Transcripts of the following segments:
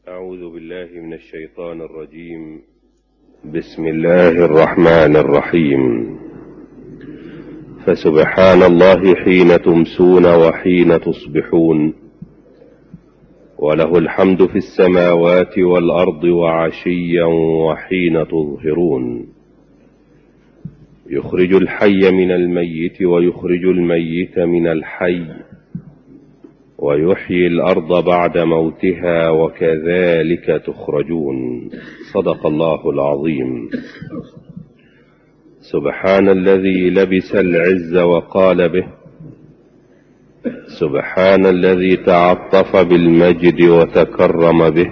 أعوذ بالله من الشيطان الرجيم. بسم الله الرحمن الرحيم. فسبحان الله حين تمسون وحين تصبحون، وله الحمد في السماوات والأرض وعشيا وحين تظهرون. يخرج الحي من الميت ويخرج الميت من الحي، ويحيي الأرض بعد موتها، وكذلك تخرجون. صدق الله العظيم. سبحان الذي لبس العز وقال به، سبحان الذي تعطف بالمجد وتكرم به،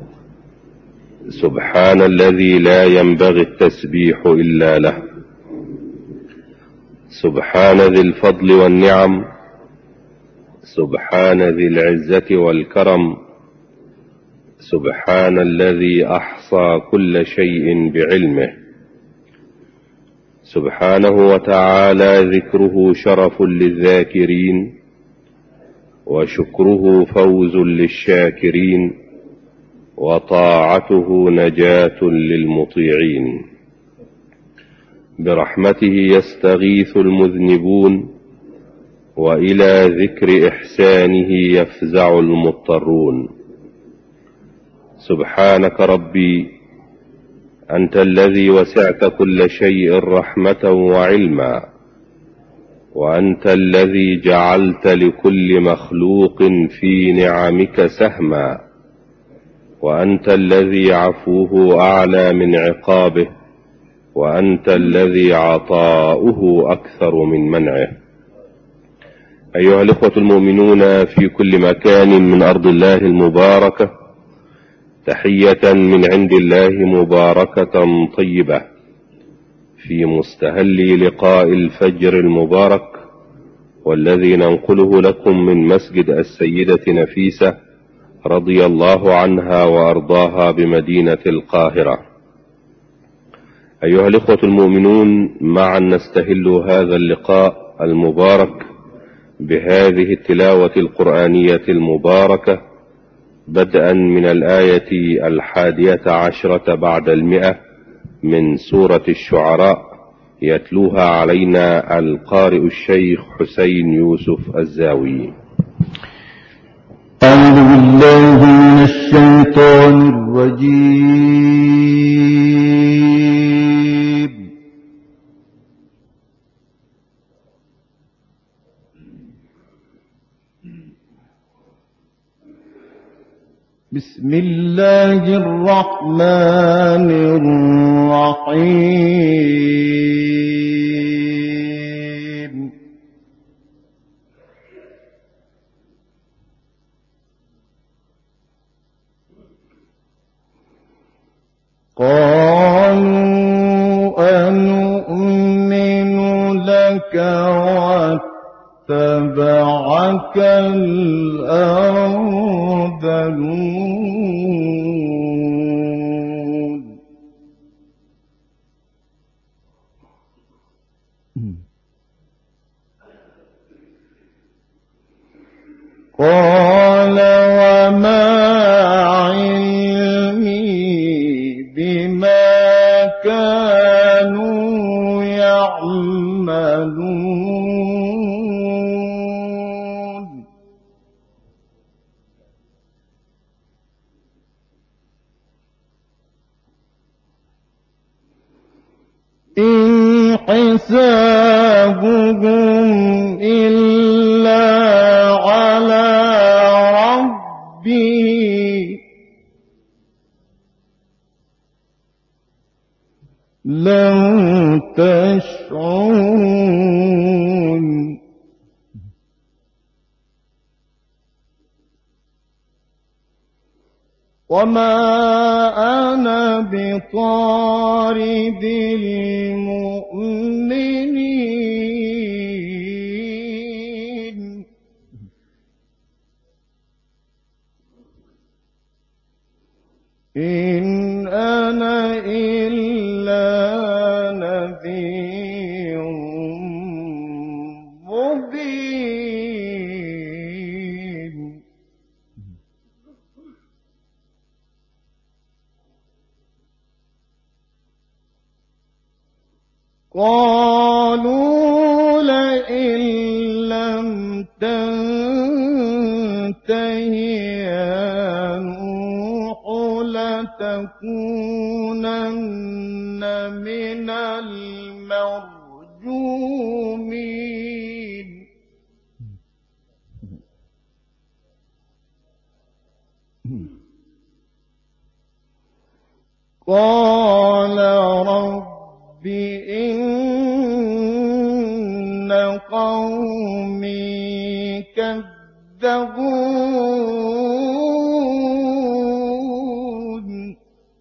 سبحان الذي لا ينبغي التسبيح إلا له، سبحان ذي الفضل والنعم، سبحان ذي العزة والكرم، سبحان الذي أحصى كل شيء بعلمه. سبحانه وتعالى ذكره شرف للذاكرين، وشكره فوز للشاكرين، وطاعته نجاة للمطيعين. برحمته يستغيث المذنبون، وإلى ذكر إحسانه يفزع المضطرون. سبحانك ربي، أنت الذي وسعت كل شيء رحمة وعلما، وأنت الذي جعلت لكل مخلوق في نعمك سهما، وأنت الذي عفوه أعلى من عقابه، وأنت الذي عطاؤه أكثر من منعه. أيها الإخوة المؤمنون في كل مكان من أرض الله المباركة، تحية من عند الله مباركة طيبة في مستهل لقاء الفجر المبارك، والذي ننقله لكم من مسجد السيدة نفيسة رضي الله عنها وأرضاها بمدينة القاهرة. أيها الإخوة المؤمنون، معا نستهل هذا اللقاء المبارك بهذه التلاوة القرآنية المباركة، بدءا من الآية 11 بعد 100 من سورة الشعراء، يتلوها علينا القارئ الشيخ حسين يوسف الزاوي. أعوذ بالله من الشيطان الرجيم. بسم الله الرحمن الرحيم. قالوا أنؤمن لك واتبعك الأرذلون. قال وما علمي بما كانوا يعملون. إن حسابهم إلا على ربي لو تشعرون. وما أنا بطارد المؤمنين، إن أنا إلا نذير مبين. قالوا لئن لم تنته يا نوح لتكونن من المرجومين قال رب إن قومي كذبون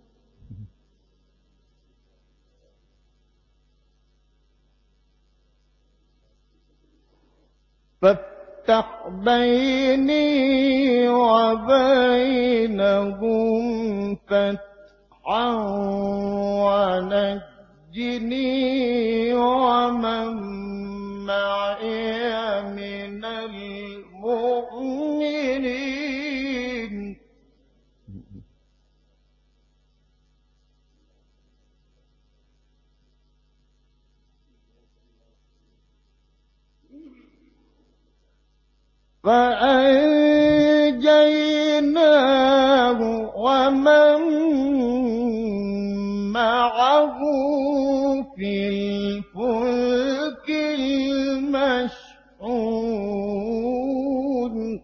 فافتح بيني وبينهم فتحا ونجني ومن معي من المؤمنين فأنجيناه ومن معه في الفلك المشحون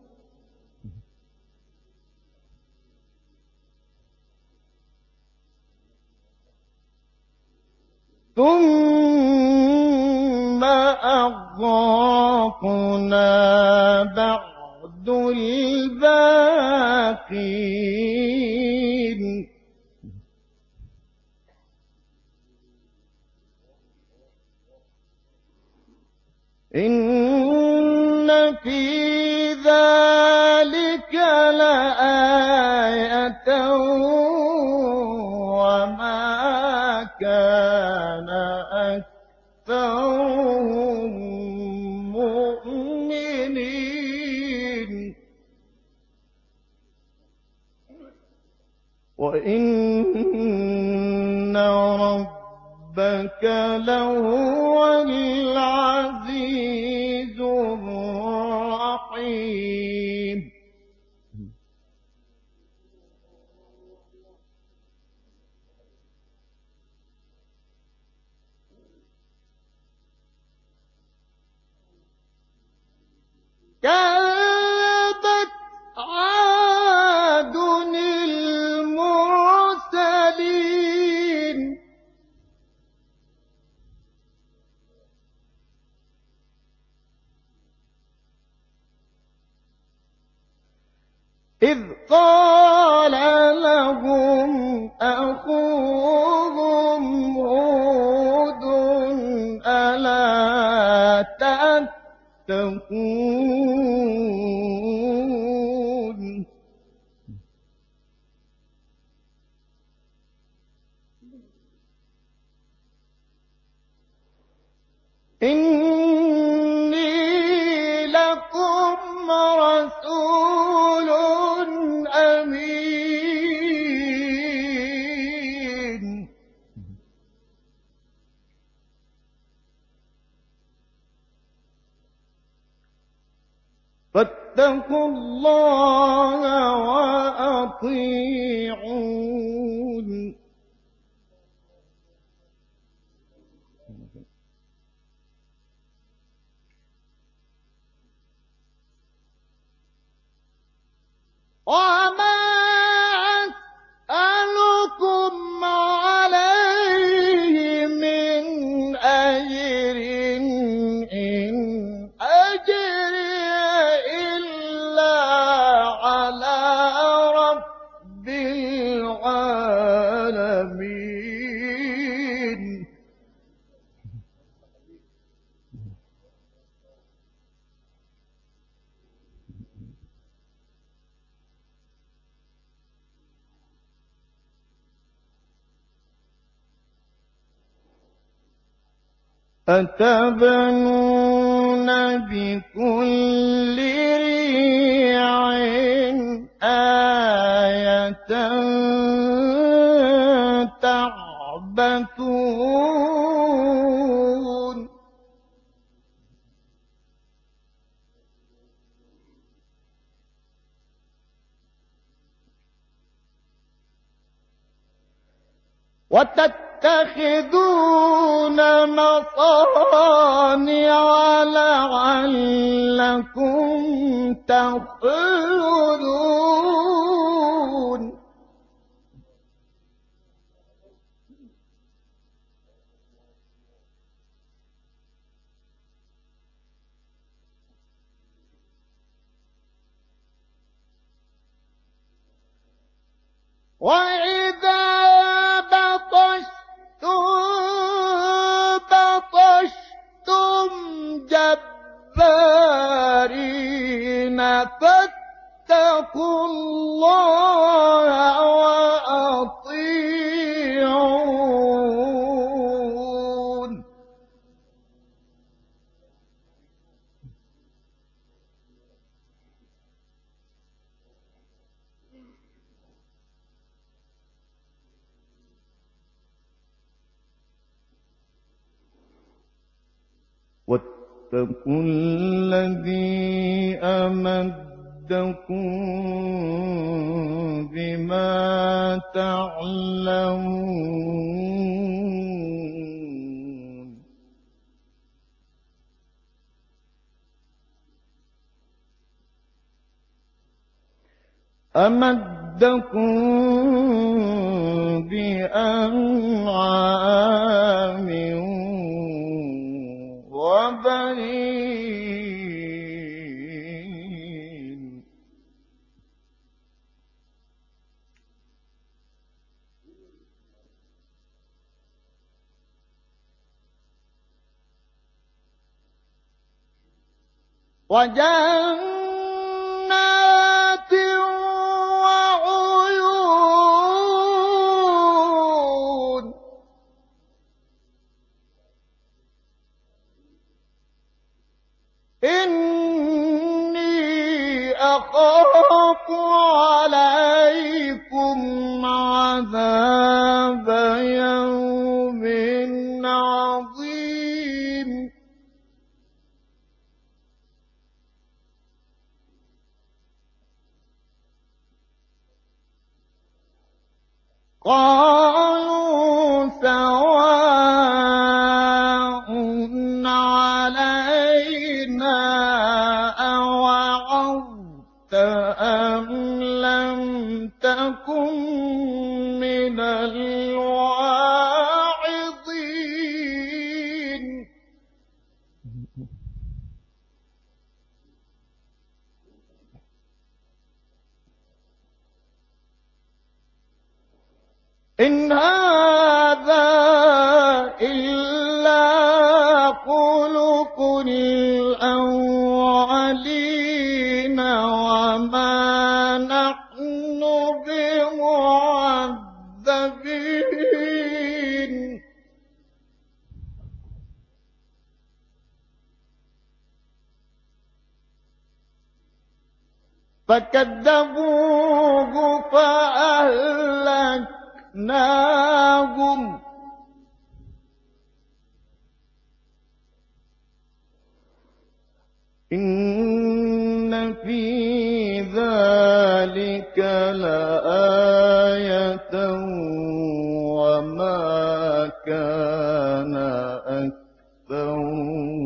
ثم أغرقنا بعد الباقين إن في ذلك لآية وما كان أكثرهم مؤمنين وإن ربك لهو العزيز الرحيم كذبت عاد المرسلين إذ قال لهم أخوهم هود ألا تتقون إني لكم رسول أمين فاتقوا الله وأطيعون وما أسألكم عليه من أجر إن أجري إلا على رب العالمين أتبنون بكل ريع آية تعبثون وتتخذون مصانع لعلكم تخلدون وإذا بطشتم جبارين فاتقوا الله وأطيعون واتقوا الذي أمدكم بما تعلمون أمدكم بأنعام وبنين وجنات وعيون إني أخاف عليكم عذاب يوم عظيم قالوا سواء علينا أوعظت أم لم تكن من الواعظين إن هذا إلا خلق الأولين وما نحن بمعذبين فكذبوه فأهلكناهم إن في ذلك لآية وما كان أكثرهم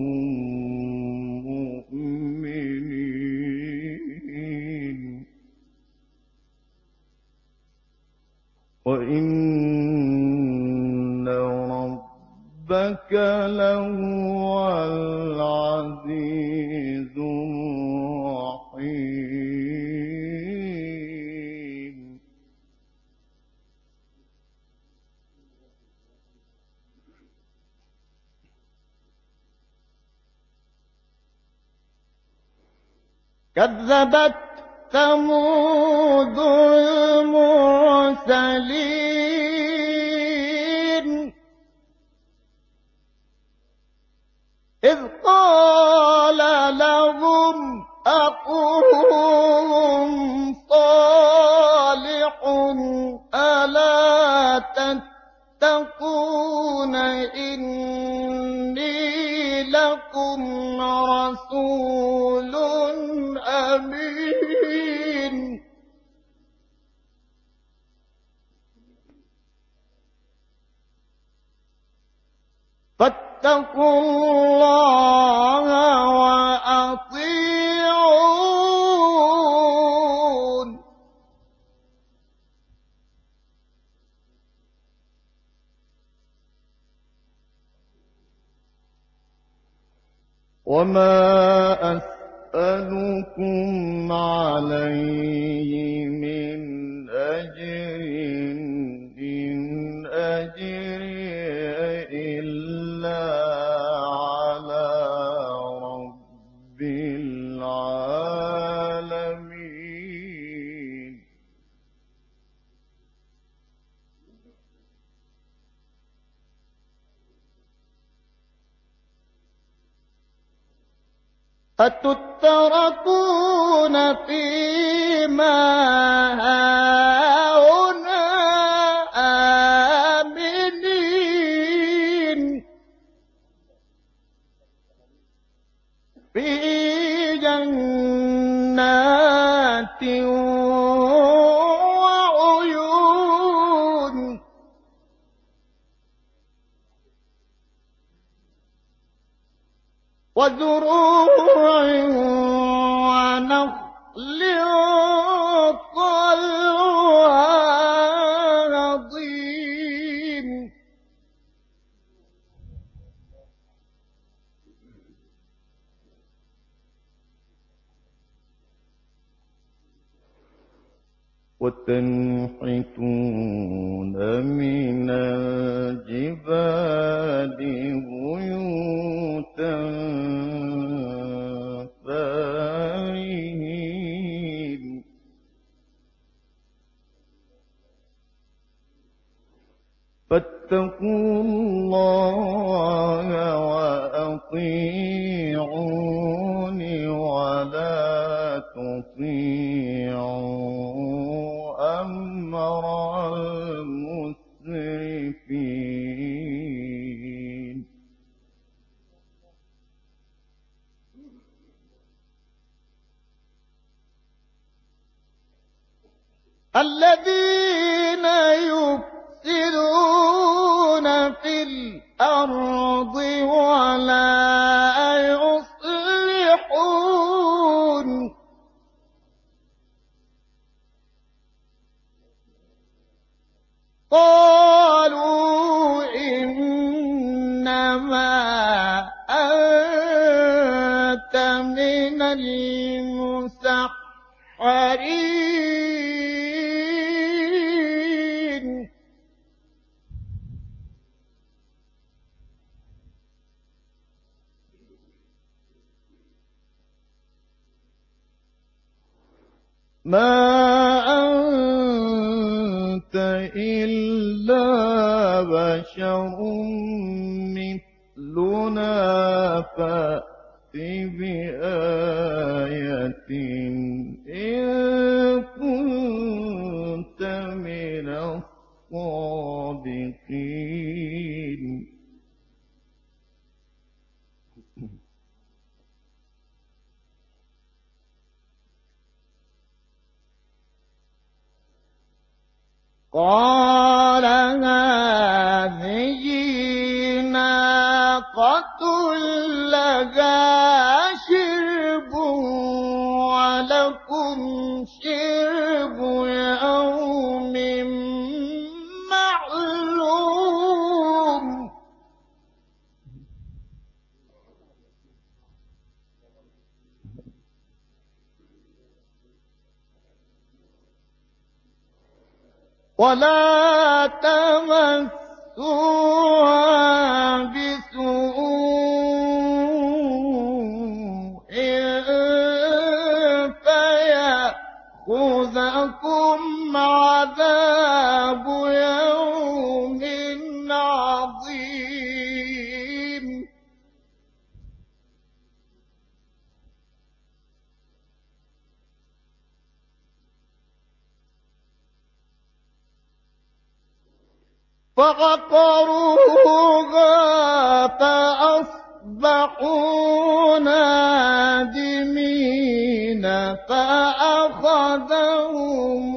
مؤمنين وإن ربك لهو العزيز الرحيم كذبت ثمود المرسلين إذ قال لهم أخوهم صالح ألا تتقون إني لكم رسول أمين. . 。 . 。 . 。 . 。 . 。 . 。 . 。 . 。 . 。 . 。 。 。 。 。 。 。 。 。 。 。 。 。 。 。 。 。 。 。 。 。 。 。 。 。 。 。 。 。 。 。 。 . 。 。 فاتقوا الله وأطيعون. وما أسألكم عليه من أجر إن أجري إلا على رب العالمين. أتتركون فيما هاهنا آمنين في جنات وعيون وزروع ونخل طلعها نضيد وتنحتون من الجبال بيوتا فارهين فاتقوا الله وأطيعون ولا تطيعوا أمر المسرفين. الذين يفسدون في الأرض ولا يصلحون قالوا إنما أنت من المسحرين ما أنت إلا بشر مثلنا فأت بآية إن كنت من الصادقين. قال هذه ناقة لها شرب ولكم شرب يوم معلوم. ولا تمسوها بسوء فيأخذكم عذاب يوم عظيم. فعقروها فأصبحوا نادمين فأخذهم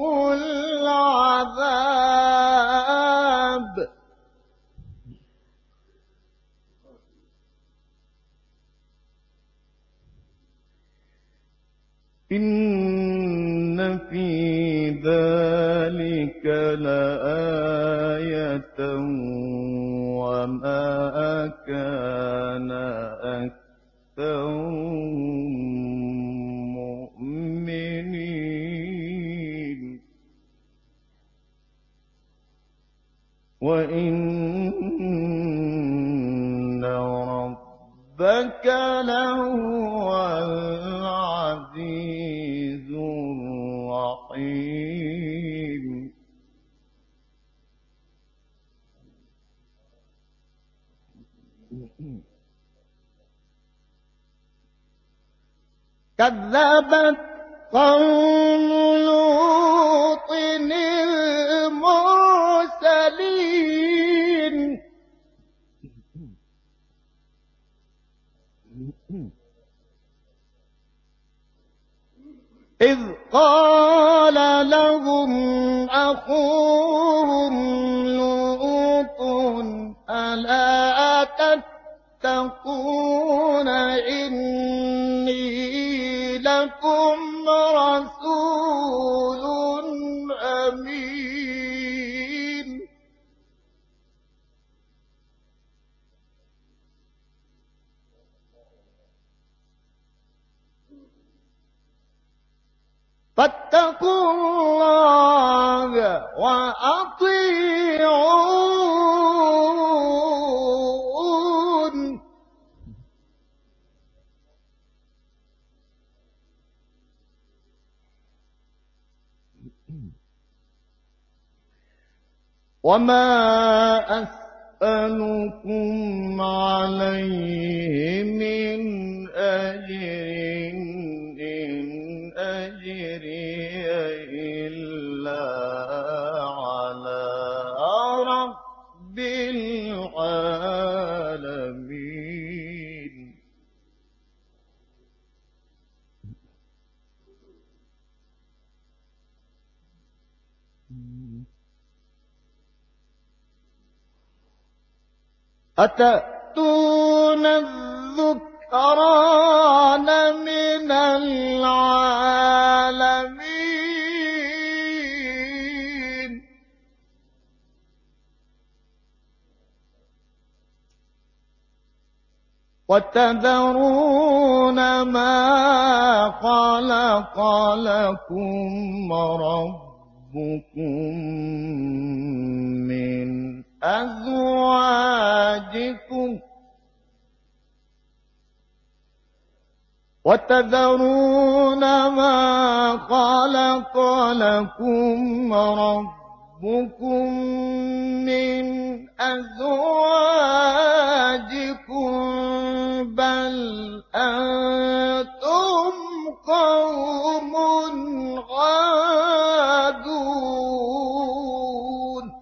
العذاب وإن ربك لهو العزيز الرحيم. كذبت قوم لوط المرسلين إذ قال لهم أخوهم لوط ألا تتقون إني لكم رسول أمين. فاتقوا الله وأطيعون. وما أسألكم عليه من أجر إن أجري إلا على رب العالمين. أتأتون الذكران من العالمين وتذرون ما خلق لكم ربكم من أزواجكم وتذرون ما خلق لكم ربكم من أزواجكم بل أنتم قوم عادون.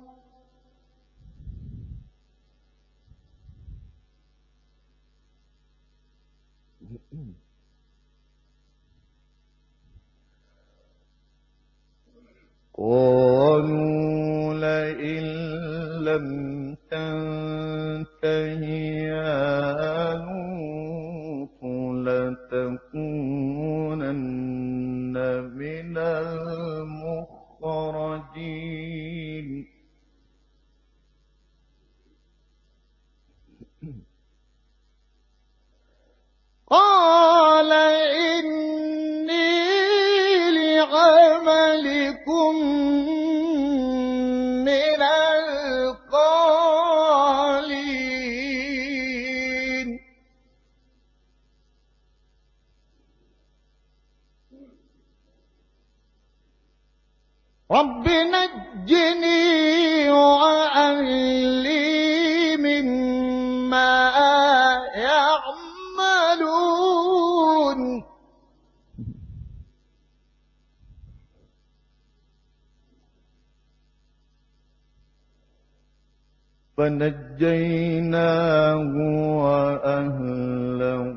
قالوا لئن لم تنته يا لوط لتكونن من المخرجين. قال إني لعملكم من القالين. رب نجني وأهلي مما يعملون. فنجيناه وأهله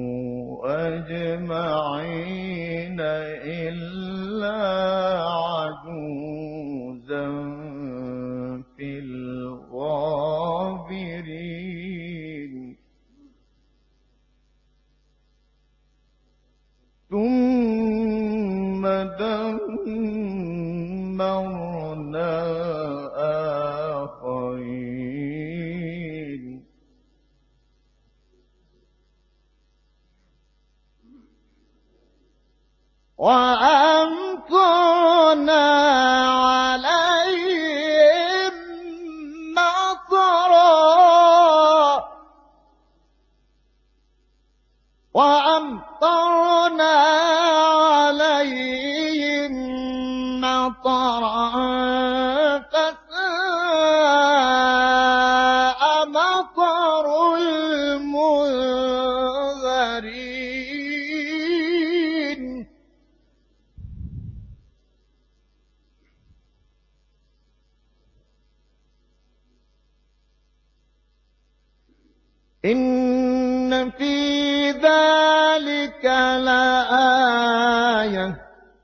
أجمعين إلا عجوزا في الغابرين. ثم دمرنا آخرين. وأمطرنا عليهم أمطرنا عليهم مطرا فساء مطر المنذرين إن في ذلك لآية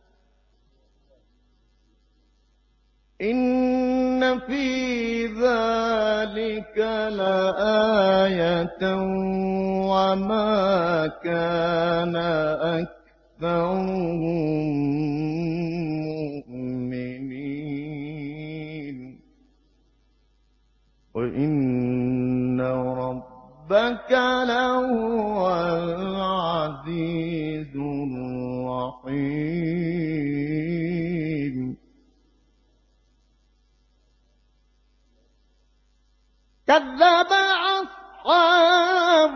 إن في ذلك لآية وما كان أكثرهم مؤمنين وإن ربك لهو العزيز الرحيم كذب أصحاب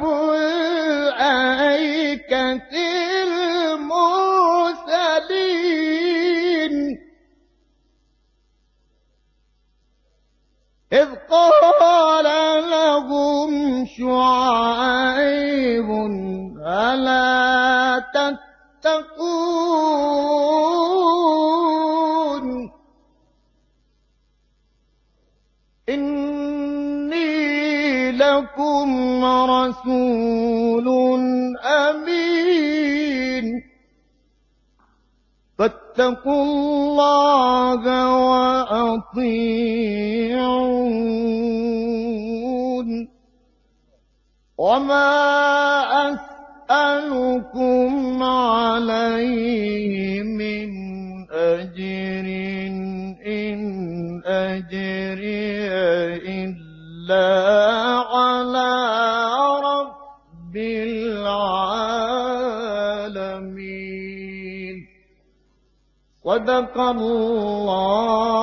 الأيكة المرسلين إذ قال لهم شعيب ألا تتقون إني لكم رسول أمين فاتقوا الله وأطيعون وما أسألكم عليه من أجر إن أجري إلا على رب العالمين صدق الله